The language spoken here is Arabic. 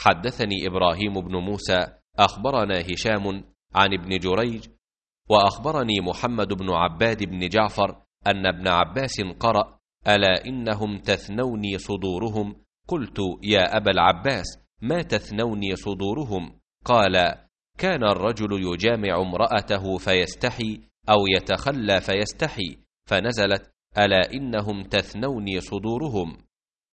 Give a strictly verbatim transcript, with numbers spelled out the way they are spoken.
حدثني إبراهيم بن موسى أخبرنا هشام عن ابن جريج وأخبرني محمد بن عباد بن جعفر أن ابن عباس قرأ: ألا إنهم تثنوني صدورهم. قلت: يا أبا العباس، ما تثنوني صدورهم؟ قال: كان الرجل يجامع امرأته فيستحي أو يتخلى فيستحي، فنزلت: ألا إنهم تثنوني صدورهم.